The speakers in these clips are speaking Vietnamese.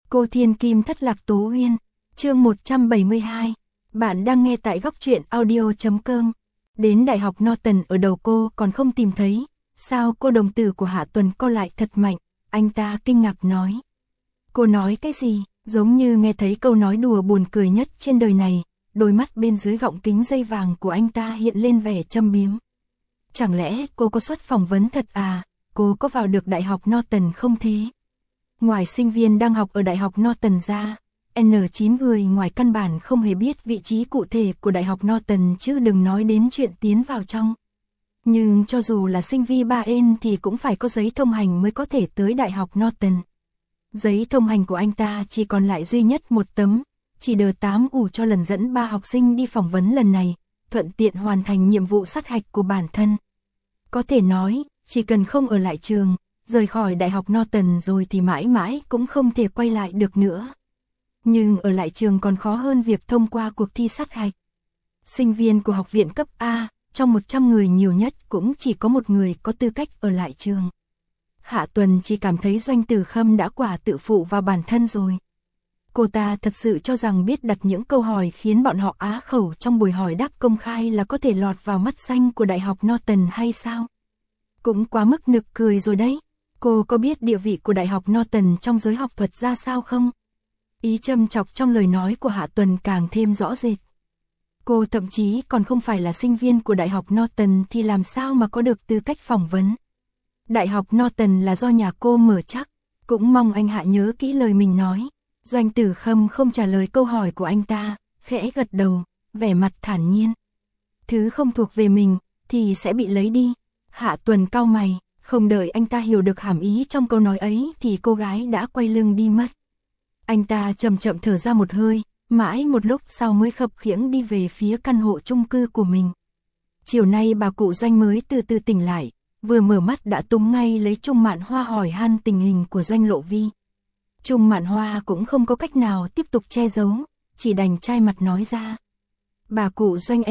Cô Thiên Kim thất lạc Tố Uyên, chương 172. Bạn đang nghe tại góc truyện audio.com. Đến Đại học Norton ở đầu cô còn không tìm thấy, sao cô đồng tử của Hạ Tuần co lại thật mạnh, anh ta kinh ngạc nói. Cô nói cái gì, giống như nghe thấy câu nói đùa buồn cười nhất trên đời này, đôi mắt bên dưới gọng kính dây vàng của anh ta hiện lên vẻ châm biếm. Chẳng lẽ cô có suất phỏng vấn thật à, cô có vào được Đại học Norton không thế? Ngoài sinh viên đang học ở Đại học Norton ra, N9 người ngoài căn bản không hề biết vị trí cụ thể của Đại học Norton chứ đừng nói đến chuyện tiến vào trong. Nhưng cho dù là sinh viên 3N thì cũng phải có giấy thông hành mới có thể tới Đại học Norton. Giấy thông hành của anh ta chỉ còn lại duy nhất một tấm, chỉ đờ 8 ủ cho lần dẫn 3 học sinh đi phỏng vấn lần này, thuận tiện hoàn thành nhiệm vụ sát hạch của bản thân. Có thể nói, chỉ cần không ở lại trường, rời khỏi Đại học Norton rồi thì mãi mãi cũng không thể quay lại được nữa. Nhưng ở lại trường còn khó hơn việc thông qua cuộc thi sát hạch. Sinh viên của học viện cấp A, trong 100 người nhiều nhất cũng chỉ có một người có tư cách ở lại trường. Hạ Tuần chỉ cảm thấy Doanh Tử Khâm đã quả tự phụ vào bản thân rồi. Cô ta thật sự cho rằng biết đặt những câu hỏi khiến bọn họ á khẩu trong buổi hỏi đáp công khai là có thể lọt vào mắt xanh của Đại học Norton hay sao? Cũng quá mức nực cười rồi đấy. Cô có biết địa vị của Đại học Norton trong giới học thuật ra sao không? Ý châm chọc trong lời nói của Hạ Tuần càng thêm rõ rệt. Cô thậm chí còn không phải là sinh viên của Đại học Norton thì làm sao mà có được tư cách phỏng vấn. Đại học Norton là do nhà cô mở chắc, cũng mong anh Hạ nhớ kỹ lời mình nói. Doanh Tử Khâm không trả lời câu hỏi của anh ta, khẽ gật đầu, vẻ mặt thản nhiên. Thứ không thuộc về mình thì sẽ bị lấy đi. Hạ Tuần cau mày, không đợi anh ta hiểu được hàm ý trong câu nói ấy thì cô gái đã quay lưng đi mất. Anh ta chậm chậm thở ra một hơi, mãi một lúc sau mới khập khiễng đi về phía căn hộ chung cư của mình. Chiều nay bà cụ Doanh mới từ từ tỉnh lại, vừa mở mắt đã túm ngay lấy Trung Mạn Hoa hỏi han tình hình của Doanh Lộ Vi. Trung Mạn Hoa cũng không có cách nào tiếp tục che giấu, chỉ đành chai mặt nói ra. Bà cụ Doanh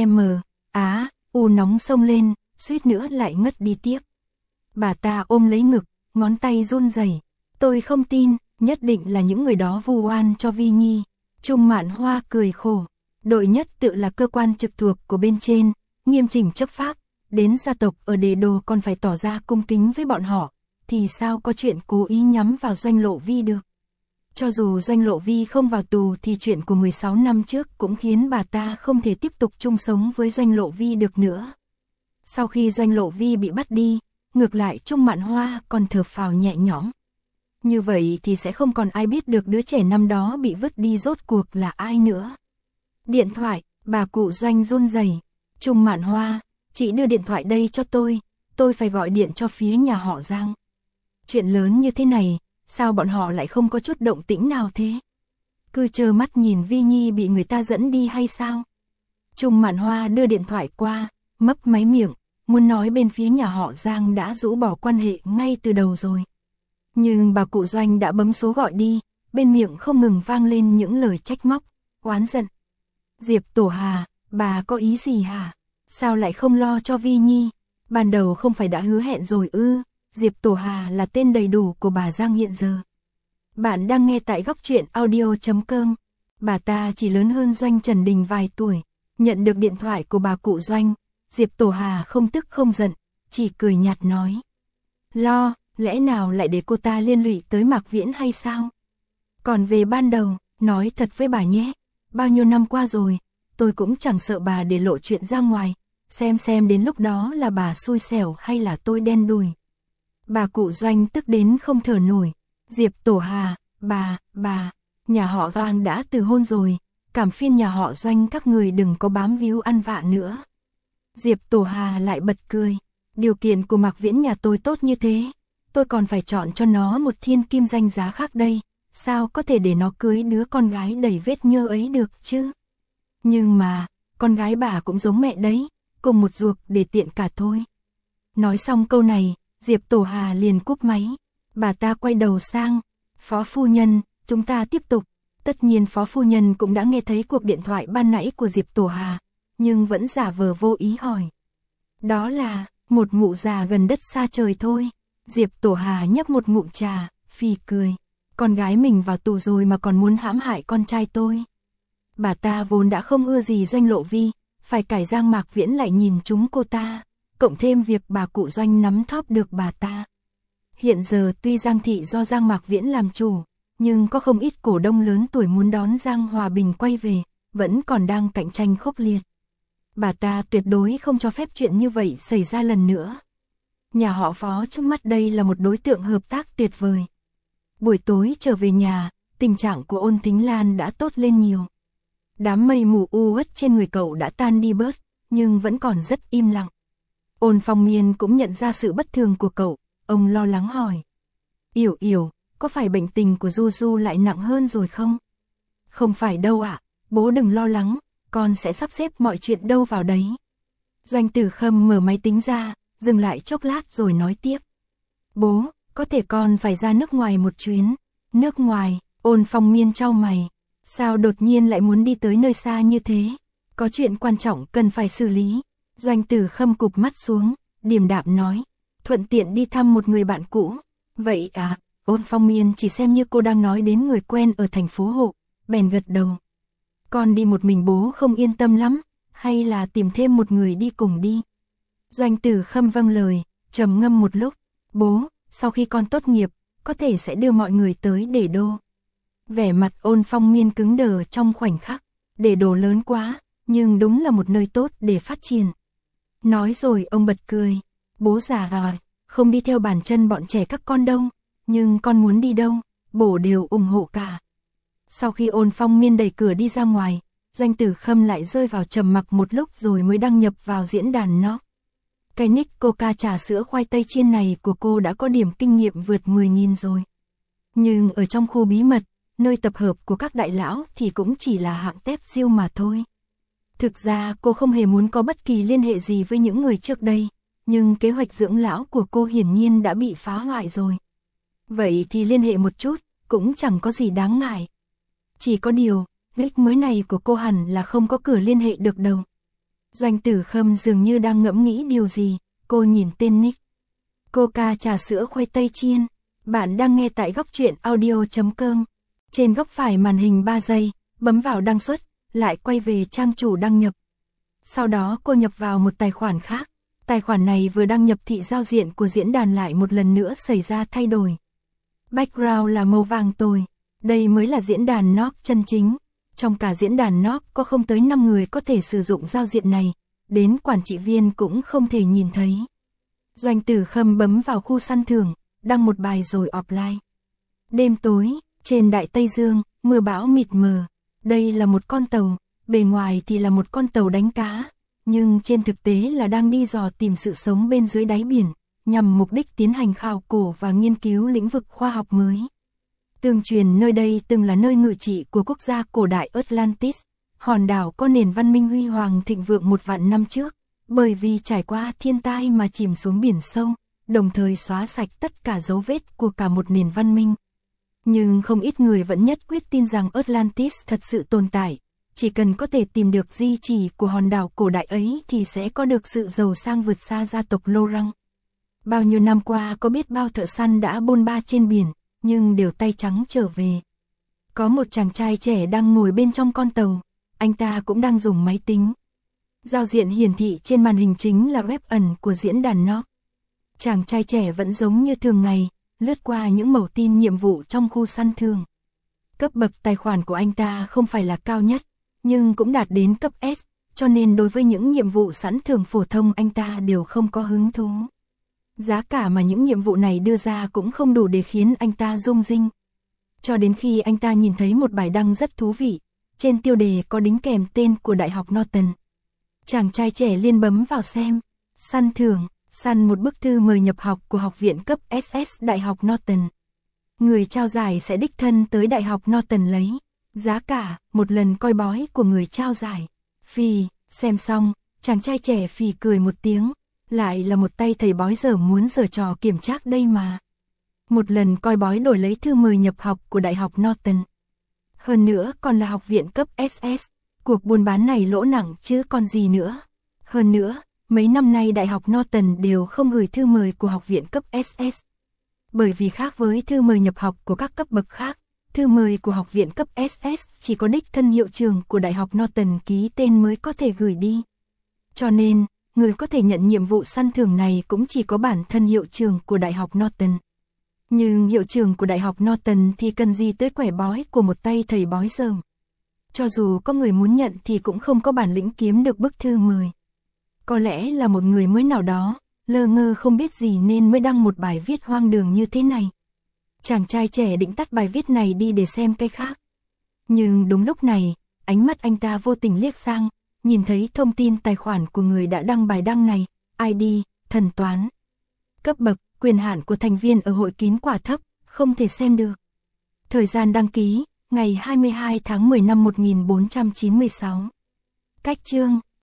nóng xông lên, suýt nữa lại ngất đi tiếp. Bà ta ôm lấy ngực, ngón tay run rẩy. Tôi không tin, nhất định là những người đó vu oan cho Vi Nhi. Trung Mạn Hoa cười khổ. Đội nhất tự là cơ quan trực thuộc của bên trên, nghiêm chỉnh chấp pháp, đến gia tộc ở Đề Đô còn phải tỏ ra cung kính với bọn họ, thì sao có chuyện cố ý nhắm vào Doanh Lộ Vi được. Cho dù Doanh Lộ Vi không vào tù thì chuyện của 16 năm trước cũng khiến bà ta không thể tiếp tục chung sống với Doanh Lộ Vi được nữa. Sau khi Doanh Lộ Vi bị bắt đi, ngược lại Trung Mạn Hoa còn thở phào nhẹ nhõm. Như vậy thì sẽ không còn ai biết được đứa trẻ năm đó bị vứt đi rốt cuộc là ai nữa. Điện thoại, bà cụ Doanh run rẩy. Trung Mạn Hoa, chị đưa điện thoại đây cho tôi phải gọi điện cho phía nhà họ Giang. Chuyện lớn như thế này, sao bọn họ lại không có chút động tĩnh nào thế? Cứ trơ mắt nhìn Vi Nhi bị người ta dẫn đi hay sao? Trung Mạn Hoa đưa điện thoại qua, mấp máy miệng, muốn nói bên phía nhà họ Giang đã rũ bỏ quan hệ ngay từ đầu rồi. Nhưng bà cụ Doanh đã bấm số gọi đi, bên miệng không ngừng vang lên những lời trách móc, oán giận. Diệp Tổ Hà, bà có ý gì hả? Sao lại không lo cho Vi Nhi? Ban đầu không phải đã hứa hẹn rồi ư? Diệp Tổ Hà là tên đầy đủ của bà Giang hiện giờ. Bạn đang nghe tại góc truyện audio.com. Bà ta chỉ lớn hơn Doanh Trần Đình vài tuổi. Nhận được điện thoại của bà cụ Doanh, Diệp Tổ Hà không tức không giận, chỉ cười nhạt nói. Lo, lẽ nào lại để cô ta liên lụy tới Mạc Viễn hay sao? Còn về ban đầu, nói thật với bà nhé, bao nhiêu năm qua rồi, tôi cũng chẳng sợ bà để lộ chuyện ra ngoài, xem đến lúc đó là bà xui xẻo hay là tôi đen đủi. Bà cụ Doanh tức đến không thở nổi. Diệp Tổ Hà, bà, nhà họ Doanh đã từ hôn rồi, cảm phiên nhà họ Doanh các người đừng có bám víu ăn vạ nữa. Diệp Tổ Hà lại bật cười. Điều kiện của Mạc Viễn nhà tôi tốt như thế, tôi còn phải chọn cho nó một thiên kim danh giá khác đây, sao có thể để nó cưới đứa con gái đầy vết nhơ ấy được chứ? Nhưng mà, con gái bà cũng giống mẹ đấy, cùng một ruột để tiện cả thôi. Nói xong câu này, Diệp Tổ Hà liền cúp máy. Bà ta quay đầu sang, Phó phu nhân, chúng ta tiếp tục. Tất nhiên Phó phu nhân cũng đã nghe thấy cuộc điện thoại ban nãy của Diệp Tổ Hà, nhưng vẫn giả vờ vô ý hỏi. Đó là, một mụ già gần đất xa trời thôi. Diệp Tổ Hà nhấp một ngụm trà, phì cười. Con gái mình vào tù rồi mà còn muốn hãm hại con trai tôi. Bà ta vốn đã không ưa gì Doanh Lộ Vi, phải cải Giang Mạc Viễn lại nhìn chúng cô ta, cộng thêm việc bà cụ Doanh nắm thóp được bà ta. Hiện giờ tuy Giang Thị do Giang Mạc Viễn làm chủ, nhưng có không ít cổ đông lớn tuổi muốn đón Giang Hòa Bình quay về, vẫn còn đang cạnh tranh khốc liệt. Bà ta tuyệt đối không cho phép chuyện như vậy xảy ra lần nữa. Nhà họ Phó trước mắt đây là một đối tượng hợp tác tuyệt vời. Buổi tối trở về nhà, tình trạng của Ôn Thính Lan đã tốt lên nhiều. Đám mây mù u uất trên người cậu đã tan đi bớt, nhưng vẫn còn rất im lặng. Ôn Phong Miên cũng nhận ra sự bất thường của cậu, ông lo lắng hỏi. Yểu Yểu, có phải bệnh tình của Du Du lại nặng hơn rồi không? Không phải đâu ạ, bố đừng lo lắng, con sẽ sắp xếp mọi chuyện đâu vào đấy. Doanh Tử Khâm mở máy tính ra, dừng lại chốc lát rồi nói tiếp. Bố, có thể con phải ra nước ngoài một chuyến. Nước ngoài? Ôn Phong Miên chau mày. Sao đột nhiên lại muốn đi tới nơi xa như thế? Có chuyện quan trọng cần phải xử lý. Doanh Tử Khâm cụp mắt xuống, điềm đạm nói. Thuận tiện đi thăm một người bạn cũ. Vậy à? Ôn Phong Miên chỉ xem như cô đang nói đến người quen ở thành phố Hộ, bèn gật đầu. Con đi một mình bố không yên tâm lắm, hay là tìm thêm một người đi cùng đi? Doanh Tử Khâm vâng lời, trầm ngâm một lúc. Bố, sau khi con tốt nghiệp, có thể sẽ đưa mọi người tới Để Đô. Vẻ mặt Ôn Phong Miên cứng đờ trong khoảnh khắc. Để Đô lớn quá, nhưng đúng là một nơi tốt để phát triển. Nói rồi ông bật cười. Bố già rồi, không đi theo bàn chân bọn trẻ các con đâu. Nhưng con muốn đi đâu, bố đều ủng hộ cả. Sau khi Ôn Phong Miên đẩy cửa đi ra ngoài, Doanh Tử Khâm lại rơi vào trầm mặc một lúc rồi mới đăng nhập vào diễn đàn nó. Cái nick Coca trà sữa khoai tây chiên này của cô đã có điểm kinh nghiệm vượt 10.000 rồi. Nhưng ở trong khu bí mật, nơi tập hợp của các đại lão thì cũng chỉ là hạng tép siêu mà thôi. Thực ra cô không hề muốn có bất kỳ liên hệ gì với những người trước đây, nhưng kế hoạch dưỡng lão của cô hiển nhiên đã bị phá hoại rồi. Vậy thì liên hệ một chút, cũng chẳng có gì đáng ngại. Chỉ có điều, nick mới này của cô hẳn là không có cửa liên hệ được đâu. Doanh Tử Khâm dường như đang ngẫm nghĩ điều gì, cô nhìn tên nick. Coca trà sữa khoai tây chiên. Bạn đang nghe tại góc truyện audio.com. Trên góc phải màn hình 3 giây, bấm vào đăng xuất, lại quay về trang chủ đăng nhập. Sau đó cô nhập vào một tài khoản khác. Tài khoản này vừa đăng nhập thì giao diện của diễn đàn lại một lần nữa xảy ra thay đổi. Background là màu vàng tồi. Đây mới là diễn đàn NOC chân chính. Trong cả diễn đàn NOC có không tới 5 người có thể sử dụng giao diện này, đến quản trị viên cũng không thể nhìn thấy. Doanh Tử Khâm bấm vào khu săn thưởng, đăng một bài rồi offline. Đêm tối, trên Đại Tây Dương, mưa bão mịt mờ. Đây là một con tàu, bề ngoài thì là một con tàu đánh cá, nhưng trên thực tế là đang đi dò tìm sự sống bên dưới đáy biển, nhằm mục đích tiến hành khảo cổ và nghiên cứu lĩnh vực khoa học mới. Tương truyền nơi đây từng là nơi ngự trị của quốc gia cổ đại Atlantis, hòn đảo có nền văn minh huy hoàng thịnh vượng 1.000 năm trước, bởi vì trải qua thiên tai mà chìm xuống biển sâu, đồng thời xóa sạch tất cả dấu vết của cả một nền văn minh. Nhưng không ít người vẫn nhất quyết tin rằng Atlantis thật sự tồn tại, chỉ cần có thể tìm được di chỉ của hòn đảo cổ đại ấy thì sẽ có được sự giàu sang vượt xa gia tộc Lorang. Bao nhiêu năm qua có biết bao thợ săn đã bôn ba trên biển, nhưng đều tay trắng trở về. Có một chàng trai trẻ đang ngồi bên trong con tàu, anh ta cũng đang dùng máy tính. Giao diện hiển thị trên màn hình chính là web ẩn của diễn đàn NOC. Chàng trai trẻ vẫn giống như thường ngày, lướt qua những mẩu tin nhiệm vụ trong khu săn thưởng. Cấp bậc tài khoản của anh ta không phải là cao nhất, nhưng cũng đạt đến cấp S, cho nên đối với những nhiệm vụ sẵn thưởng phổ thông anh ta đều không có hứng thú. Giá cả mà những nhiệm vụ này đưa ra cũng không đủ để khiến anh ta rung rinh. Cho đến khi anh ta nhìn thấy một bài đăng rất thú vị, trên tiêu đề có đính kèm tên của Đại học Norton. Chàng trai trẻ liền bấm vào xem. Săn thưởng, săn một bức thư mời nhập học của học viện cấp SS Đại học Norton. Người trao giải sẽ đích thân tới Đại học Norton lấy. Giá cả, một lần coi bói của người trao giải. Phì, xem xong, chàng trai trẻ phì cười một tiếng. Lại là một tay thầy bói giờ muốn giở trò kiểm trác đây mà. Một lần coi bói đổi lấy thư mời nhập học của Đại học Norton. Hơn nữa còn là học viện cấp SS. Cuộc buôn bán này lỗ nặng chứ còn gì nữa. Hơn nữa, mấy năm nay Đại học Norton đều không gửi thư mời của học viện cấp SS. Bởi vì khác với thư mời nhập học của các cấp bậc khác, thư mời của học viện cấp SS chỉ có đích thân hiệu trưởng của Đại học Norton ký tên mới có thể gửi đi. Cho nên, người có thể nhận nhiệm vụ săn thưởng này cũng chỉ có bản thân hiệu trưởng của Đại học Norton. Nhưng hiệu trưởng của Đại học Norton thì cần gì tới quẻ bói của một tay thầy bói dởm. Cho dù có người muốn nhận thì cũng không có bản lĩnh kiếm được bức thư mời. Có lẽ là một người mới nào đó, lơ ngơ không biết gì nên mới đăng một bài viết hoang đường như thế này. Chàng trai trẻ định tắt bài viết này đi để xem cái khác. Nhưng đúng lúc này, ánh mắt anh ta vô tình liếc sang, nhìn thấy thông tin tài khoản của người đã đăng bài đăng này, ID, thần toán. Cấp bậc, quyền hạn của thành viên ở hội kín quả thấp, không thể xem được. Thời gian đăng ký, ngày 22 tháng 10 năm 1496. Cách chương